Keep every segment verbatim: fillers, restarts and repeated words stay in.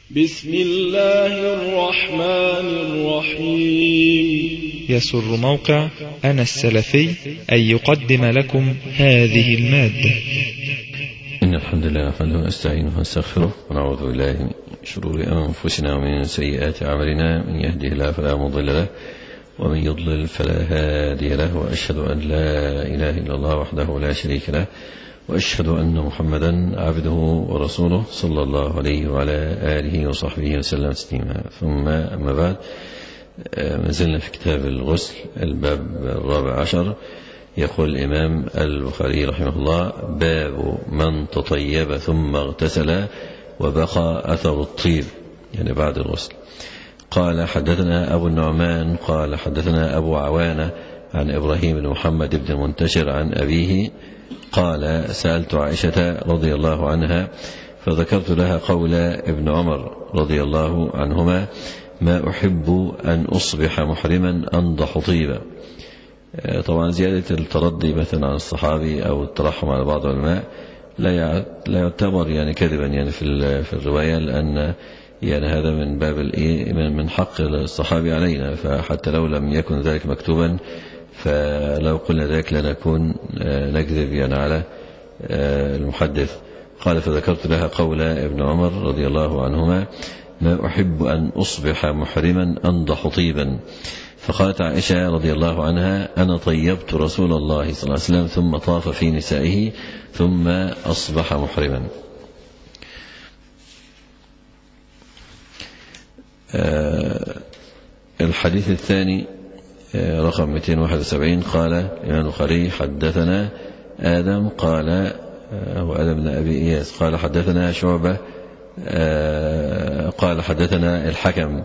بسم الله الرحمن الرحيم. يسر موقع أنا السلفي أن يقدم لكم هذه المادة. إن الحمد لله نحمده ونستعينه ونستغفره ونعوذ بالله من شرور أنفسنا ومن سيئات أعمالنا، من يهده الله فلا مضل له ومن يضلل فلا هادي له، وأشهد أن لا إله إلا الله وحده لا شريك له، وأشهد أن محمدا عبده ورسوله صلى الله عليه وعلى آله وصحبه وسلم تسليما. ثم أما بعد، ما زلنا في كتاب الغسل الباب الرابع عشر. يقول الإمام البخاري رحمه الله: باب من تطيب ثم اغتسل وبقى أثر الطيب، يعني بعد الغسل. قال: حدثنا أبو النعمان قال حدثنا أبو عوانة عن إبراهيم بن محمد بن المنتشر عن أبيه قال: سألت عائشة رضي الله عنها فذكرت لها قول ابن عمر رضي الله عنهما: ما أحب أن أصبح محرما أنضح طيبا. طبعا زيادة الترضي مثلا عن الصحابي أو الترحم على بعض العلماء لا يعتبر يعني كذبا يعني في في الرواية، لأن يعني هذا من باب من حق الصحابي علينا، فحتى لو لم يكن ذلك مكتوبا فلو قلنا ذلك لنكون نكذب يعني على المحدث. قال: فذكرت لها قول ابن عمر رضي الله عنهما: ما أحب أن أصبح محرما أنضح طيبا. فقالت عائشة رضي الله عنها: أنا طيبت رسول الله صلى الله عليه وسلم ثم طاف في نسائه ثم أصبح محرما. الحديث الثاني رقم مئتين وواحد وسبعين. قال الإمام البخاري: حدثنا آدم قال هو آدم بن أبي إياس قال حدثنا شعبة قال حدثنا الحكم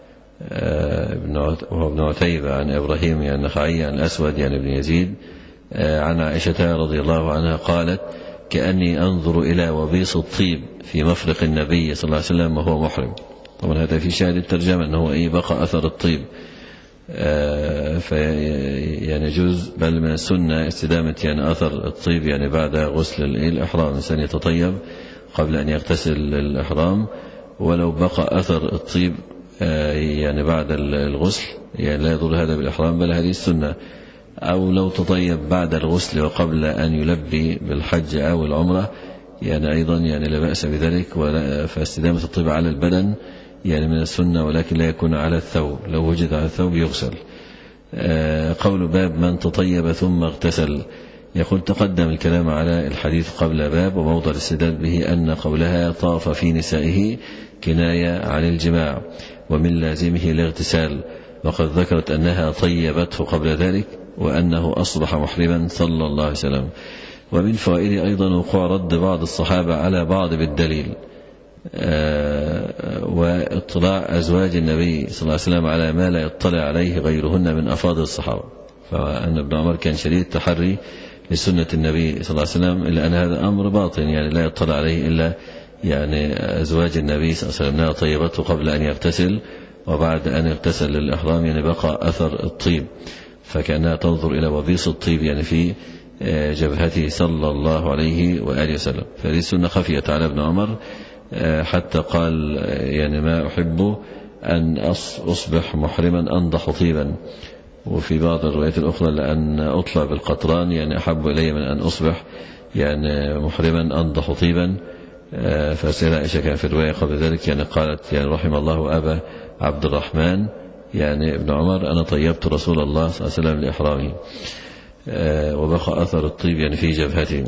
وهو ابن عتيبة عن إبراهيم يعني النخعي عن الأسود يعني ابن يزيد عن عائشة رضي الله عنها قالت: كأني أنظر إلى وبيص الطيب في مفرق النبي صلى الله عليه وسلم وهو محرم. طبعا هذا في شاهد الترجمة أنه إيه بقى أثر الطيب، في يعني يجوز بل من السنة استدامة يعني أثر الطيب يعني بعد غسل الإحرام. الإنسان يتطيب قبل أن يغتسل الإحرام، ولو بقى أثر الطيب يعني بعد الغسل يعني لا يضر هذا بالإحرام، بل هذه السنة. أو لو تطيب بعد الغسل وقبل أن يلبي بالحج أو العمرة يعني أيضا يعني لا بأس بذلك. فاستدامة الطيب على البدن يعني من السنة، ولكن لا يكون على الثوب، لو وجد على الثوب يغسل. قول باب من تطيب ثم اغتسل. يقول: تقدم الكلام على الحديث قبل باب، وموضع الاستدلال به أن قولها طاف في نسائه كناية عن الجماع ومن لازمه الاغتسال، وقد ذكرت أنها طيبته قبل ذلك وأنه أصبح محرما صلى الله عليه وسلم. ومن فوائد أيضا وقوع رد بعض الصحابة على بعض بالدليل، واطلاع أزواج النبي صلى الله عليه وسلم على ما لا يطلع عليه غيرهن من أفاضل الصحابة. فأن ابن عمر كان شديد التحري لسنة النبي صلى الله عليه وسلم، إلا أن هذا أمر باطن يعني لا يطلع عليه إلا يعني أزواج النبي صلى الله عليه وسلم. طيبته قبل أن يغتسل، وبعد أن يغتسل للإحرام يعني بقى أثر الطيب، فكأنها تنظر إلى وبيص الطيب يعني في جبهته صلى الله عليه وآله وسلم. فهذه السنة خفيت على ابن عمر حتى قال يعني: ما أحب أن أصبح محرما أنضح طيبا. وفي بعض الروايات الأخرى: لأن أطلع بالقطران يعني أحب إلي من أن أصبح يعني محرما أنضح طيبا. فسيدة عائشة كان في الرواية قبل ذلك يعني قالت يعني رحم الله أبا عبد الرحمن يعني ابن عمر: أنا طيبت رسول الله صلى الله عليه وسلم لإحرامه وبقى أثر الطيب يعني في جبهته.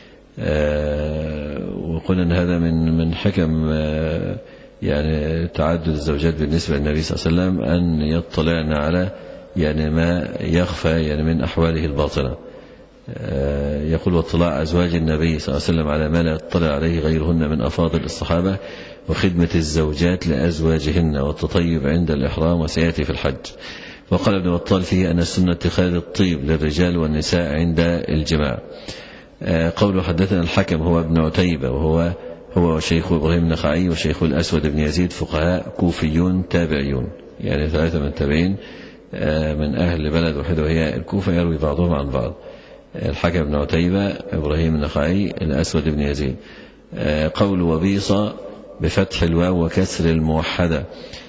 وقلنا أن هذا من من حكم يعني تعدد الزوجات بالنسبة للنبي صلى الله عليه وسلم، أن يطلعن على يعني ما يخفى يعني من أحواله الباطنة. يقول: واطلاع أزواج النبي صلى الله عليه وسلم على ما لا يطلع عليه غيرهن من أفاضل الصحابة، وخدمة الزوجات لأزواجهن، والتطيب عند الإحرام، وسيأتي في الحج. وقال ابن بطال فيه أن السنة اتخاذ الطيب للرجال والنساء عند الجماع. قوله: حدثنا الحكم هو ابن عتيبة وهو هو شيخ إبراهيم النخعي وشيخ الأسود بن يزيد، فقهاء كوفيون تابعيون يعني ثلاثة من التابعين من أهل بلد واحدة وهي الكوفة، يروي بعضهم عن بعض. الحكم بن عتيبة، إبراهيم النخعي، الأسود بن يزيد. قول وبيصة بفتح الواو وكسر الموحدة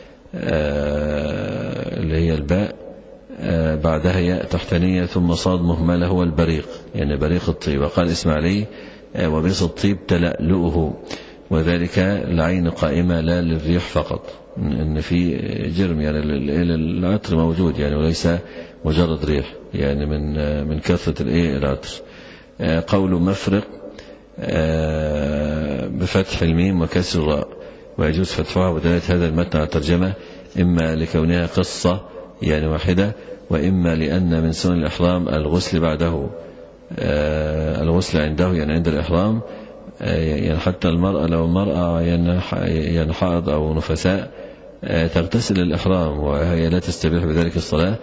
اللي هي الباء بعدها ياء تحتانية ثم صاد مهملة هو البريق يعني بريق الطيب. وقال الإسماعيلي وبريق الطيب تلألؤه وذلك العين قائمة لا للريح فقط إن في جرم يعني العطر موجود يعني وليس مجرد ريح يعني من من كثرة العطر. قول مفرق بفتح الميم وكسر الراء ويجوز فتحها ودلالة هذا المتن على الترجمة إما لكونها قصة يعني واحدة وإما لأن من سنن الإحرام الغسل بعده الغسل عنده يعني عند الإحرام يعني حتى المرأة لو المرأة يعني حائض أو نفساء تغتسل الإحرام وهي لا تستبيح بذلك الصلاة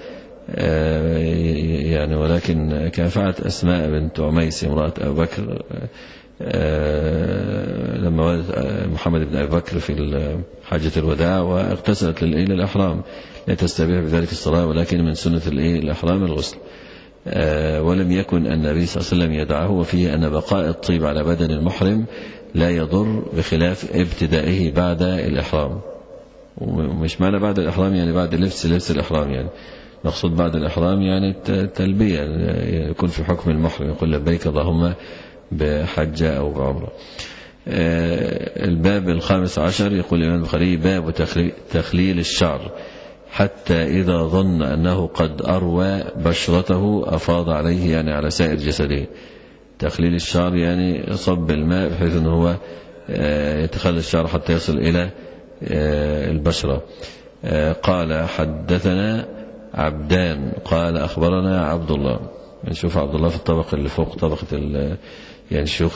يعني ولكن كان فعلت أسماء بنت عميس امرأة أبو بكر لما ولد محمد بن أبي بكر في حجة الوداع واغتسلت إلى الإحرام لا تستبيح بذلك الصلاة ولكن من سنة الإحرام الغسل. ولم يكن النبي صلى الله عليه وسلم يدعه وفيه أن بقاء الطيب على بدن المحرم لا يضر بخلاف ابتدائه بعد الإحرام. ومش معنى بعد الإحرام يعني بعد لبس لبس الإحرام يعني نقصد بعد الإحرام يعني التلبية يعني يكون في حكم المحرم يقول لبيك اللهم بحجة أو بعمرة. الباب الخامس عشر يقول الإمام البخاري باب تخليل الشعر حتى إذا ظن أنه قد أروى بشرته أفاض عليه يعني على سائر جسده. تخليل الشعر يعني صب الماء بحيث أنه هو يتخلل الشعر حتى يصل إلى البشرة. قال حدثنا عبدان قال أخبرنا عبد الله. نشوف عبد الله في الطبقة اللي فوق طبقة يعني شيوخ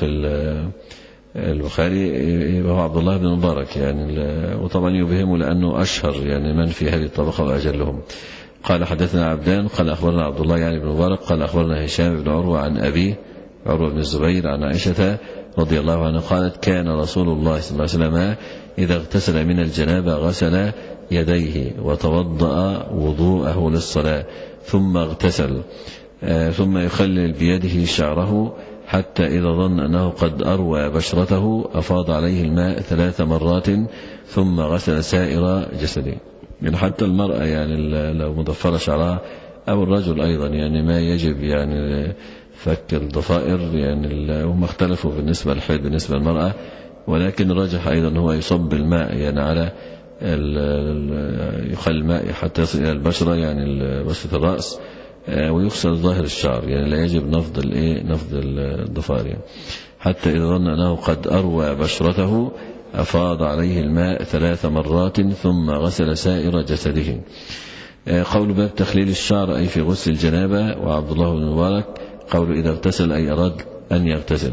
البخاري وهو عبد الله بن مبارك يعني وطبعا يبهم لأنه أشهر يعني من في هذه الطبقة وأجلهم. قال حدثنا عبدان قال أخبرنا عبد الله يعني بن مبارك قال أخبرنا هشام بن عروة عن أبيه عروة بن الزبير عن عائشة رضي الله عنها قالت كان رسول الله صلى الله عليه وسلم إذا اغتسل من الجنابة غسل يديه وتوضأ وضوءه للصلاة ثم اغتسل ثم يخلل بيده شعره حتى إذا ظن أنه قد أروى بشرته أفاض عليه الماء ثلاث مرات ثم غسل سائر جسده. يعني حتى المرأة يعني لو مضفرة شعرها أو الرجل أيضا يعني ما يجب يعني فك الضفائر يعني هم اختلفوا بالنسبة للحيض بالنسبة للمرأة ولكن الرجح أيضا هو يصب الماء يعني على يخلي الماء حتى يصل إلى البشرة يعني بشرة الرأس ويغسل ظاهر الشعر يعني لا يجب نفض الايه نفض الضفائر يعني. حتى إذا ظن أنه قد أروى بشرته أفاض عليه الماء ثلاث مرات ثم غسل سائر جسده. قول باب تخليل الشعر أي في غسل الجنابة. وعبد الله بن مبارك قول إذا اغتسل أي أراد أن يغتسل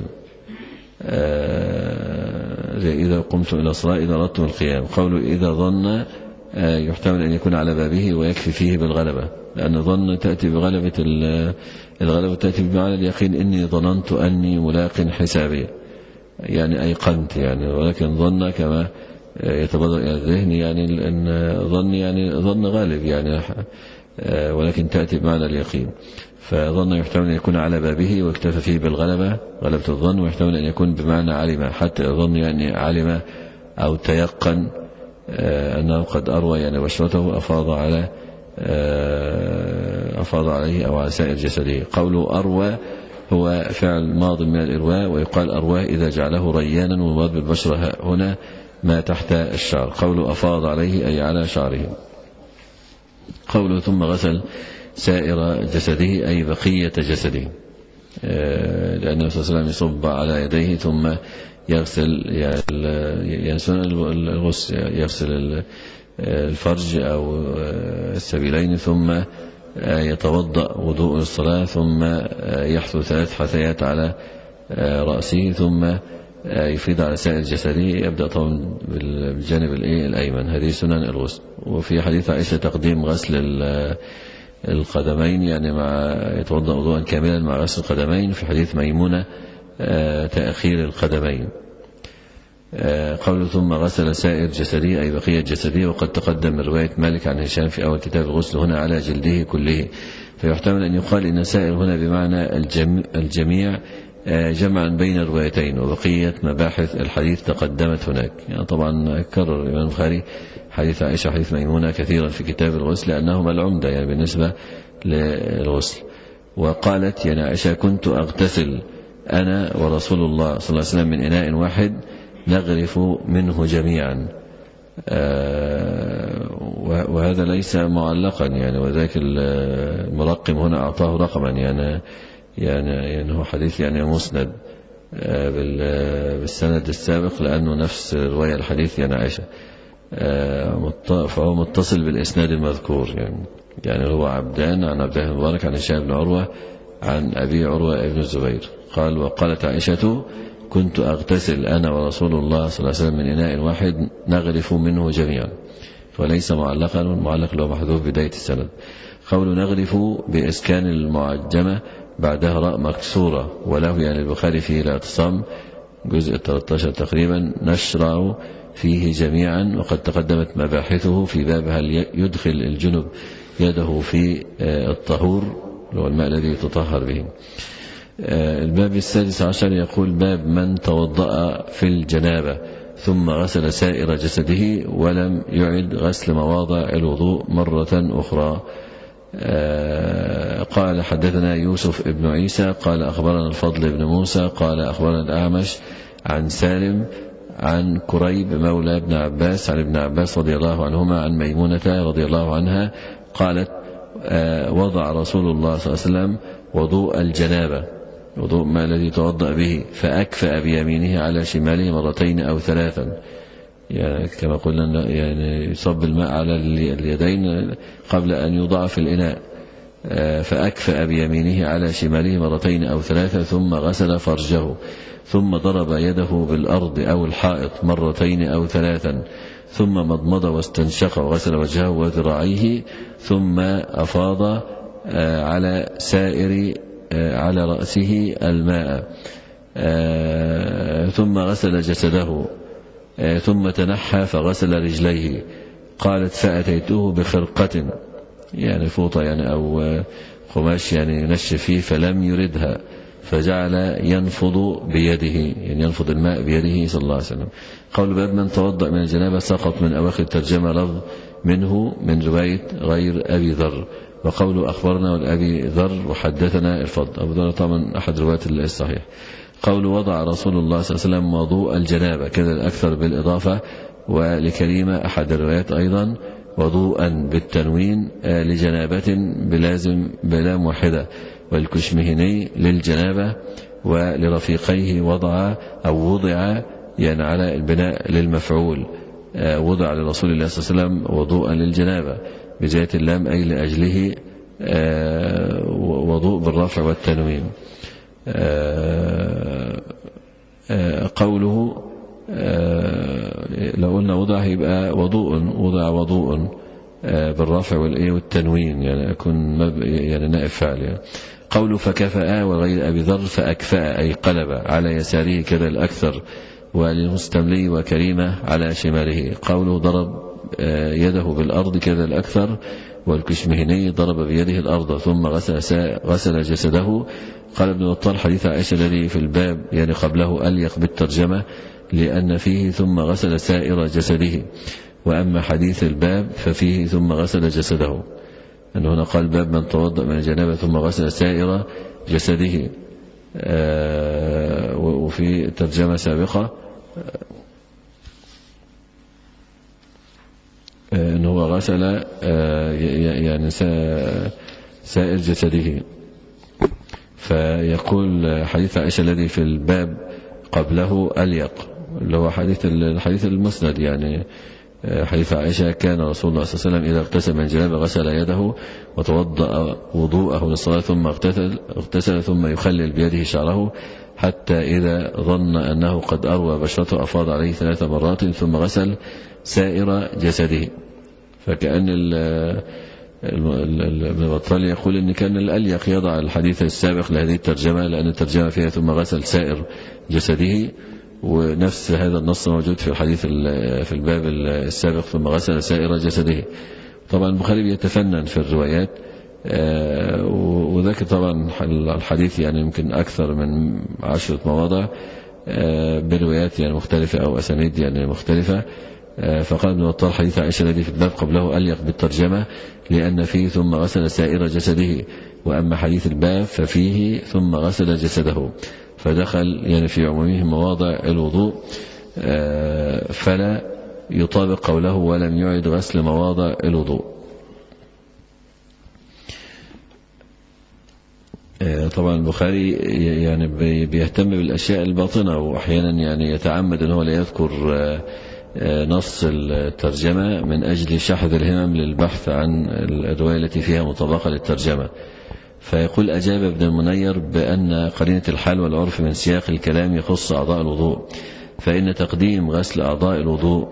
إذا قمتم إلى الصلاة إذا أردتم القيام. قول إذا ظن يحتمل أن يكون على بابه ويكفي فيه بالغلبة لأن ظن تأتي بغلبة الغلبة تأتي بمعنى اليقين إني ظننت أني ملاق حسابي يعني أيقنت يعني ولكن ظن كما يتبادر إلى الذهن يعني أن ظن يعني ظن غالب يعني ولكن تأتي بمعنى اليقين. فظن يحتمل أن يكون على بابه واكتفى فيه بالغلبة غلبة الظن ويحتمل أن يكون بمعنى علم حتى ظن يعني علم أو تيقن أنه قد أروى يعني بشرته أفاض على أفاض عليه أو على سائر جسده. قوله أروى هو فعل ماض من الإرواء ويقال أرواه إذا جعله ريانا والمراد بالبشرة هنا ما تحت الشعر. قوله أفاض عليه أي على شعره. قوله ثم غسل سائر جسده أي بقية جسده لأن النبي صلى الله عليه وسلم يصب على يديه ثم يغسل يعني الغسل يغسل الفرج أو السبيلين ثم يتوضأ وضوء الصلاة ثم يحثو ثلاث حثيات على رأسه ثم يفيد على سائر جسده يبدأ طبعا بالجانب الأيمن. هذه سنن الغسل. وفي حديث عائشة تقديم غسل القدمين يعني مع يتوضأ وضوءا كاملا مع غسل القدمين. في حديث ميمونة تأخير القدمين. قوله ثم غسل سائر جسده أي بقية جسده. وقد تقدم من رواية مالك عن هشام في أول كتاب الغسل هنا على جلده كله فيحتمل أن يقال إن سائر هنا بمعنى الجميع جمعا بين الروايتين، وبقية مباحث الحديث تقدمت هناك. يعني طبعا كرر الإمام البخاري حديث عائشة حديث ميمونة كثيرا في كتاب الغسل لأنهما العمدة يعني بالنسبة للغسل. وقالت يعني عائشة كنت أغتسل أنا ورسول الله صلى الله عليه وسلم من إناء واحد نغرف منه جميعا. وهذا ليس معلقا يعني، وذاك المرقم هنا أعطاه رقما يعني يعني يعني هو حديث يعني مسند بالسند السابق لأنه نفس رواية الحديث يعني عائشة، فهو متصل بالإسناد المذكور يعني يعني هو عبدان عن عبد الله بن مبارك عن هشام بن عروة عن أبي عروة بن الزبير قال وقالت عائشة كنت أغتسل أنا ورسول الله صلى الله عليه وسلم من إناء واحد نغرف منه جميعا، وليس معلقا، والمعلق له محذوف بداية السند. قول نغرف بإسكان المعجمة بعدها راء مكسورة، وله يعني البخاري فيه الاعتصام جزء ثلاثة عشر تقريبا نشرع فيه جميعا، وقد تقدمت مباحثه في باب هل يدخل الجنب يده في الطهور اللي هو الماء الذي يتطهر به. الباب السادس عشر يقول باب من توضأ في الجنابة ثم غسل سائر جسده ولم يعد غسل مواضع الوضوء مرة أخرى. قال حدثنا يوسف ابن عيسى قال أخبرنا الفضل بن موسى قال أخبرنا الأعمش عن سالم عن كريب مولى ابن عباس عن ابن عباس رضي الله عنهما عن ميمونة رضي الله عنها قالت وضع رسول الله صلى الله عليه وسلم وضوء الجنابة وضوء ما الذي توضأ به فأكفأ بيمينه على شماله مرتين أو ثلاثا، يعني كما قلنا يعني يصب الماء على اليدين قبل أن يوضع في الإناء، فأكفأ بيمينه على شماله مرتين أو ثلاثة ثم غسل فرجه ثم ضرب يده بالأرض أو الحائط مرتين أو ثلاثا ثم مضمض واستنشق وغسل وجهه وذراعيه ثم أفاض على سائر على رأسه الماء ثم غسل جسده ثم تنحى فغسل رجليه. قالت فأتيته بخرقة يعني فوطة يعني أو قماش يعني ينشف فيه فلم يردها فجعل ينفض بيده يعني ينفض الماء بيده صلى الله عليه وسلم. قول باب من توضأ من الجنابة سقط من أواخر الترجمة لفظ منه من رواية غير أبي ذر، وقول أخبرنا والأبي ذر وحدثنا الفضل أبو ذر طبعا أحد رواية الصحيح. قول وضع رسول الله صلى الله عليه وسلم وضوء الجنابة كذا الأكثر بالإضافة، ولكريمة أحد الروايات أيضا وضوءا بالتنوين لجنابة بلازم بلام واحدة، والكشمهني للجنابة ولرفيقيه وضع أو وضع يعني على البناء للمفعول وضع لرسول الله صلى الله عليه وسلم وضوءا للجنابة بزيادة اللام أي لأجله وضوء بالرفع والتنوين. قوله لو قلنا وضع يبقى وضوء وضع وضوء بالرفع والتنوين يعني يكون يعني نائب فاعل يعني. قوله فكفأ وغير أبي ذر فأكفأ أي قلب على يساره كذا الأكثر، وللمستملي وكريمة على شماله. قوله ضرب يده بالأرض كذا الأكثر، والكشمهني ضرب بيده الأرض ثم غسل, غسل جسده. قال ابن بطال حديث عائشة الذي في الباب يعني قبله أليق بالترجمة لأن فيه ثم غسل سائر جسده، وأما حديث الباب ففيه ثم غسل جسده، أنه هنا قال باب من توضأ من الجنابة ثم غسل سائر جسده. وفي ترجمة سابقة أنه هو غسل يعني سائر جسده. فيقول حديث عائشة الذي في الباب قبله أليق اللي هو حديث الحديث المسند يعني حديث عائشة كان رسول الله صلى الله عليه وسلم إذا اغتسل من الجنابة غسل يده وتوضأ وضوءه للصلاة ثم اغتسل, اغتسل ثم يخلل بيده شعره حتى إذا ظن أنه قد أروى بشرته أفاض عليه ثلاث مرات ثم غسل سائر جسده. فكأن ابن بطال يقول إن كان الأليق يضع الحديث السابق لهذه الترجمة لأن الترجمة فيها ثم غسل سائر جسده، ونفس هذا النص موجود في الحديث في الباب السابق ثم غسل سائر جسده. طبعا البخاري بيتفنن في الروايات وذاك طبعا الحديث يعني يمكن أكثر من عشرة مواضع بروايات يعني مختلفة أو أسانيد يعني مختلفة. فقال ابن بطال حديث عائشة الذي في الباب قبله أليق بالترجمة لأن فيه ثم غسل سائر جسده، وأما حديث الباب ففيه ثم غسل جسده، فدخل يعني في عمومه مواضع الوضوء، فلا يطابق قوله ولم يعد غسل مواضع الوضوء. طبعا البخاري يعني بيهتم بالأشياء الباطنة، وأحيانا يعني يتعمد أنه لا يذكر نص الترجمة من أجل شحذ الهمم للبحث عن الرواية التي فيها مطابقة للترجمة. فيقول أجاب ابن المنير بأن قرينة الحال والعرف من سياق الكلام يخص أعضاء الوضوء، فإن تقديم غسل أعضاء الوضوء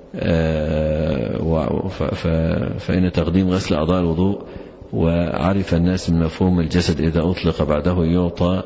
فإن تقديم غسل أعضاء الوضوء وعرف الناس من مفهوم الجسد إذا أطلق بعده يعطى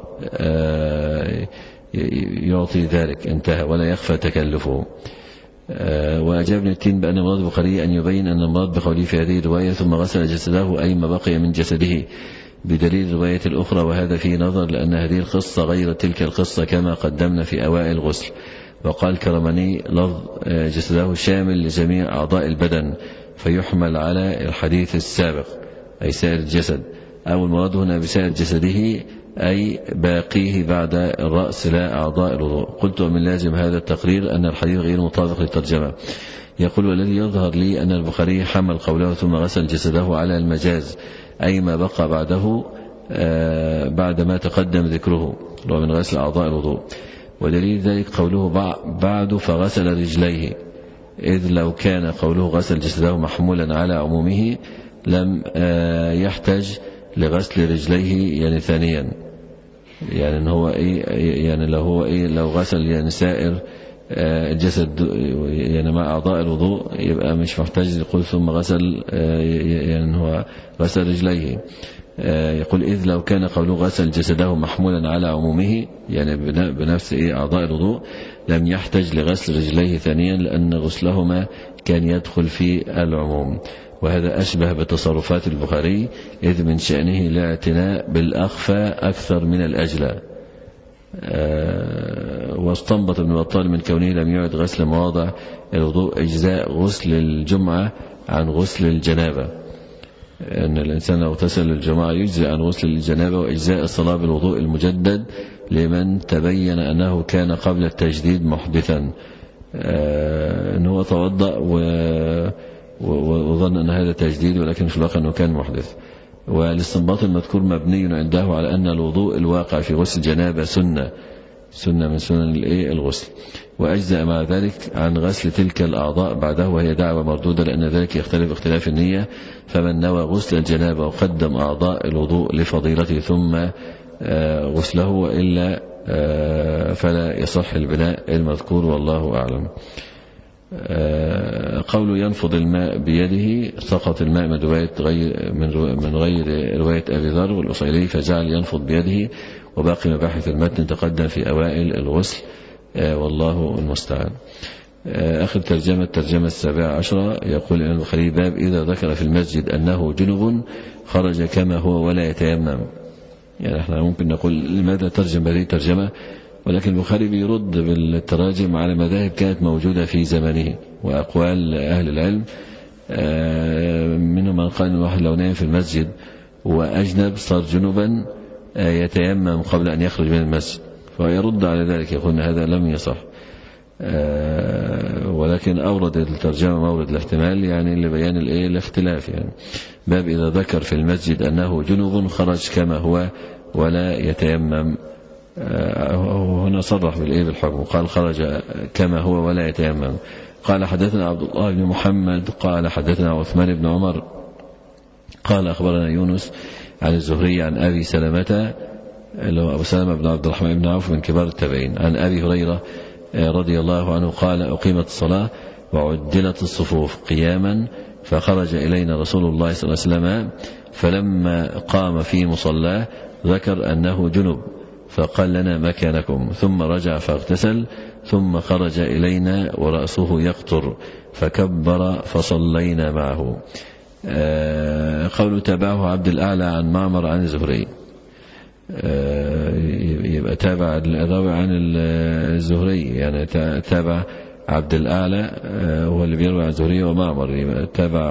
يعطي ذلك، انتهى ولا يخفى تكلفه. وأجاب ابن التين بأن مراد البخاري أن يبين أن المراد بقوله في هذه الرواية ثم غسل جسده أي ما بقي من جسده بدليل الرواية الأخرى، وهذا فيه نظر لأن هذه القصة غير تلك القصة كما قدمنا في أوائل الغسل. وقال كرمني لفظ جسده شامل لجميع أعضاء البدن فيحمل على الحديث السابق أي سائر الجسد، أو المراد هنا بسائر جسده أي باقيه بعد الرأس لا أعضاء الوضوء. قلت ومن لازم هذا التقرير أن الحديث غير مطابق للترجمة. يقول والذي يظهر لي أن البخاري حمل قوله ثم غسل جسده على المجاز أي ما بقى بعده بعد ما تقدم ذكره ومن غسل أعضاء الوضوء، ودليل ذلك قوله بعد فغسل رجليه، إذ لو كان قوله غسل جسده محمولا على عمومه لم يحتاج لغسل رجليه يعني ثانيا، يعني إن هو إيه يعني لو هو إيه لو غسل يعني سائر الجسد يعني مع أعضاء الوضوء يبقى مش محتاج يقول ثم غسل يعني هو غسل رجليه. يقول إذ لو كان قوله غسل جسده محمولا على عمومه يعني بنفس إيه أعضاء الوضوء لم يحتاج لغسل رجليه ثانيا لأن غسلهما كان يدخل في العموم، وهذا أشبه بتصرفات البخاري إذ من شأنه الاعتناء بالأخفى أكثر من الأجلى. أه واستنبط ابن بطال من كونه لم يعد غسل مواضع الوضوء إجزاء غسل الجمعة عن غسل الجنابة، أن الإنسان لو اغتسل الجمعة يجزئ عن غسل الجنابة، وإجزاء الصلاة بالوضوء المجدد لمن تبين أنه كان قبل التجديد محدثا، أه أنه توضأ وظن أن هذا تجديد ولكن في الواقع أنه كان محدث. والاستنباط المذكور مبني عنده على أن الوضوء الواقع في غسل الجنابة سنة سنة من سنن الغسل، وأجزأ مع ذلك عن غسل تلك الأعضاء بعده، وهي دعوة مردودة لأن ذلك يختلف اختلاف النية، فمن نوى غسل الجنابة وقدم أعضاء الوضوء لفضيلته ثم غسله وإلا فلا يصح البناء المذكور والله أعلم. قوله ينفض الماء بيده سقط الماء من رواية غير من غير رواية أبي ذر والأصيلي فجعل ينفض بيده، وباقي مباحث المتن تقدم في أوائل الغسل والله المستعان. آخر ترجمة الترجمة السابعة عشرة يقول الإمام البخاري باب إذا ذكر في المسجد أنه جنب خرج كما هو ولا يتيمم. يعني احنا ممكن نقول لماذا ترجم هذه الترجمة، ولكن البخاري بيرد بالتراجم على مذاهب كانت موجودة في زمانه وأقوال أهل العلم، منهم من قال الواحد لو نام في المسجد وأجنب صار جنبا يتيمم قبل أن يخرج من المسجد، فيرد على ذلك يقول أن هذا لم يصح، ولكن أورد الترجمة مورد الاحتمال يعني لبيان الايه الاختلاف. يعني باب إذا ذكر في المسجد أنه جنب خرج كما هو ولا يتيمم، هنا صرح بالإيه بالحكم قال خرج كما هو ولا يتيمم. قال حدثنا عبد الله بن محمد قال حدثنا عثمان بن عمر قال أخبرنا يونس عن الزهري عن أبي سلمة اللي هو أبو سلمة بن عبد الرحمن بن عوف من كبار التابعين عن أبي هريرة رضي الله عنه قال أقيمت الصلاة وعدلت الصفوف قياما فخرج إلينا رسول الله صلى الله عليه وسلم فلما قام في مصلاه ذكر أنه جنب فقال لنا مكانكم ثم رجع فاغتسل ثم خرج إلينا ورأسه يقطر فكبر فصلينا معه. قوله تابعه عبد الأعلى عن معمر عن الزهري، يبقى تابع الراوي عن الزهري، يعني تابع عبد الأعلى هو اللي بيروي عن الزهري ومعمر، يبقى تابع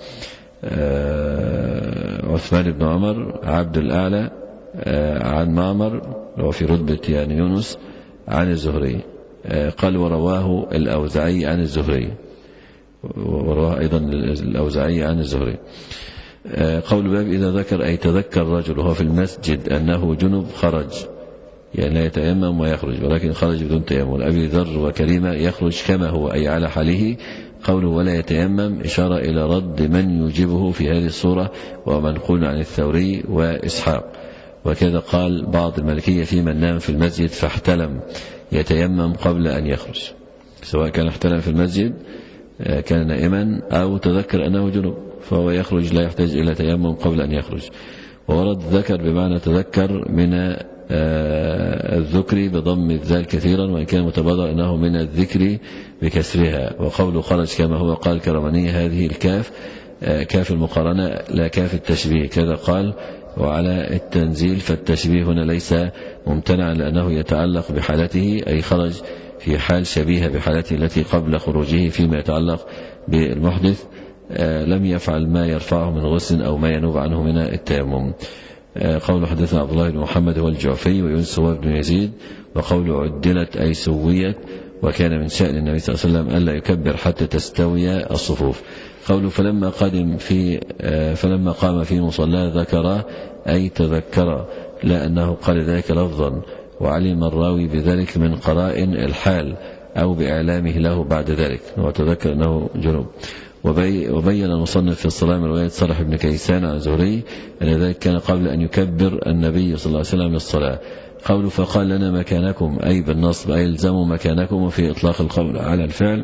عثمان بن عمر عبد الأعلى عن معمر وهو في رتبة يعني يونس عن الزهري. قال ورواه الأوزاعي عن الزهري، ورواه أيضا الأوزاعي عن الزهري. قول باب إذا ذكر أي تذكر رجل وهو في المسجد أنه جنب خرج، يعني لا يتيمم ويخرج ولكن خرج بدون تيمم. أبي ذر وكريمة يخرج كما هو أي على حاله. قوله ولا يتيمم إشارة إلى رد من يجيبه في هذه الصورة، ومنقول عن الثوري وإسحاق. وكذا قال بعض المالكية في من نام في المسجد فاحتلم يتيمم قبل أن يخرج، سواء كان احتلم في المسجد كان نائما أو تذكر أنه جنب فهو يخرج لا يحتاج إلى تيمم قبل أن يخرج. وورد ذكر بمعنى تذكر من الذكر بضم الذال كثيرا، وإن كان متبادر أنه من الذكر بكسرها. وقوله خرج كما هو قال كرمني هذه الكاف كاف المقارنة لا كاف التشبيه، كذا قال وعلى التنزيل، فالتشبيه هنا ليس ممتنعا لأنه يتعلق بحالته، أي خرج في حال شبيهة بحالته التي قبل خروجه فيما يتعلق بالمحدث لم يفعل ما يرفعه من غسل أو ما ينوب عنه من التيمم. قول حدثنا عبد الله بن محمد هو الجعفي ويونس هو بن يزيد. وقول عدلت أي سويت، وكان من شأن النبي صلى الله عليه وسلم ألا يكبر حتى تستوي الصفوف. قوله فلما قدم في فلما قام في مصلاه ذكر أي تذكر، لا أنه قال ذلك لفظا، وعلم الراوي بذلك من قرائن الحال أو بإعلامه له بعد ذلك، وتذكر أنه جنوب. وبين المصنف في الصلاة من رواية صالح بن كيسان عن زهري أن ذلك كان قبل أن يكبر النبي صلى الله عليه وسلم للصلاة. قوله فقال لنا مكانكم أي بالنصب أي الزموا مكانكم، وفي إطلاق القول على الفعل،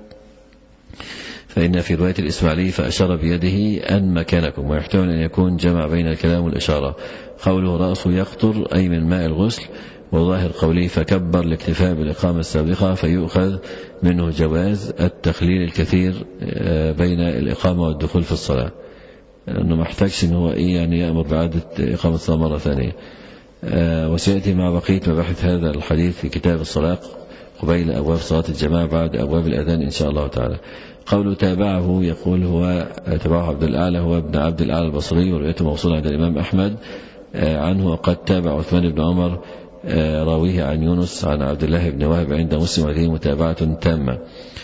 فإن في رواية الإسماعيلي فأشار بيده أن مكانكم، ويحتمل أن يكون جمع بين الكلام والإشارة. قوله رأسه يقطر أي من ماء الغسل، وظاهر قوله فكبر لاكتفاء بالإقامة السابقة، فيؤخذ منه جواز التخليل الكثير بين الإقامة والدخول في الصلاة، لأنه ما احتاجش أنه هو إيه يعني يأمر بعادة إقامة الصلاة مرة ثانية. وسيأتي مع بقية مباحث هذا الحديث في كتاب الصلاة قبيل أبواب صلاة الجماعة بعد أبواب الأذان إن شاء الله تعالى. قوله تابعه يقول هو تابعه عبد الأعلى هو ابن عبد الأعلى البصري، ورؤيته موصولة عند الإمام أحمد عنه. وقد تابع عثمان بن عمر راويه عن يونس عن عبد الله بن وهب عند مسلم، وهذه متابعة تامة.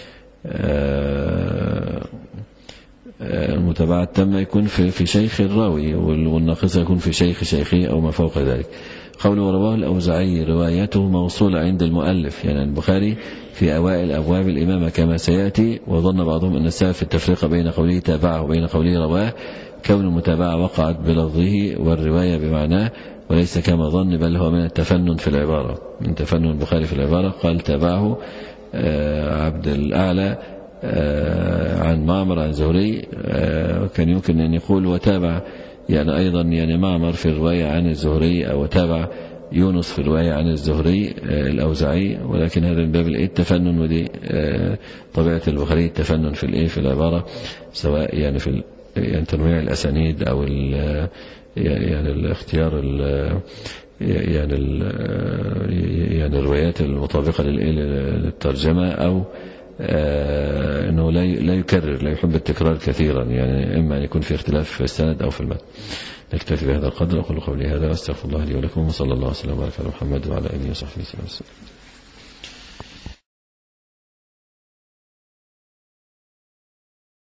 المتابعة التامة يكون في في شيخ الراوي، والناقصة يكون في شيخ شيخه أو ما فوق ذلك. قوله رواه الأوزاعي روايته موصولة عند المؤلف يعني البخاري في أوائل أبواب الإمامة كما سيأتي. وظن بعضهم أن السبب في التفريق بين قوله تابعه وبين قوله رواه كون المتابعة وقعت بلفظه والرواية بمعناه، وليس كما ظن، بل هو من التفنن في العبارة، من تفنن البخاري في العبارة. قال تابعه عبد الأعلى عن معمر عن زهري، وكان يمكن أن يقول وتابع يعني أيضا يعني معمر في الرواية عن الزهري، أو تابع يونس في الرواية عن الزهري الأوزاعي، ولكن هذا من باب التفنن، ودي طبيعة البخاري التفنن في الإيه في العبارة، سواء يعني في يعني تنويع الأسانيد أو يعني الاختيار يعني يعني الروايات المطابقة للترجمة، أو أنه لا يكرر، لا يحب التكرار كثيرا، يعني إما أن يكون في اختلاف في السند أو في المتن. نكتفي بهذا القدر، أقول قولي هذا واستغفر الله لي ولكم، وصلى الله وسلم وبارك على محمد وعلى آله وصحبه وسلم.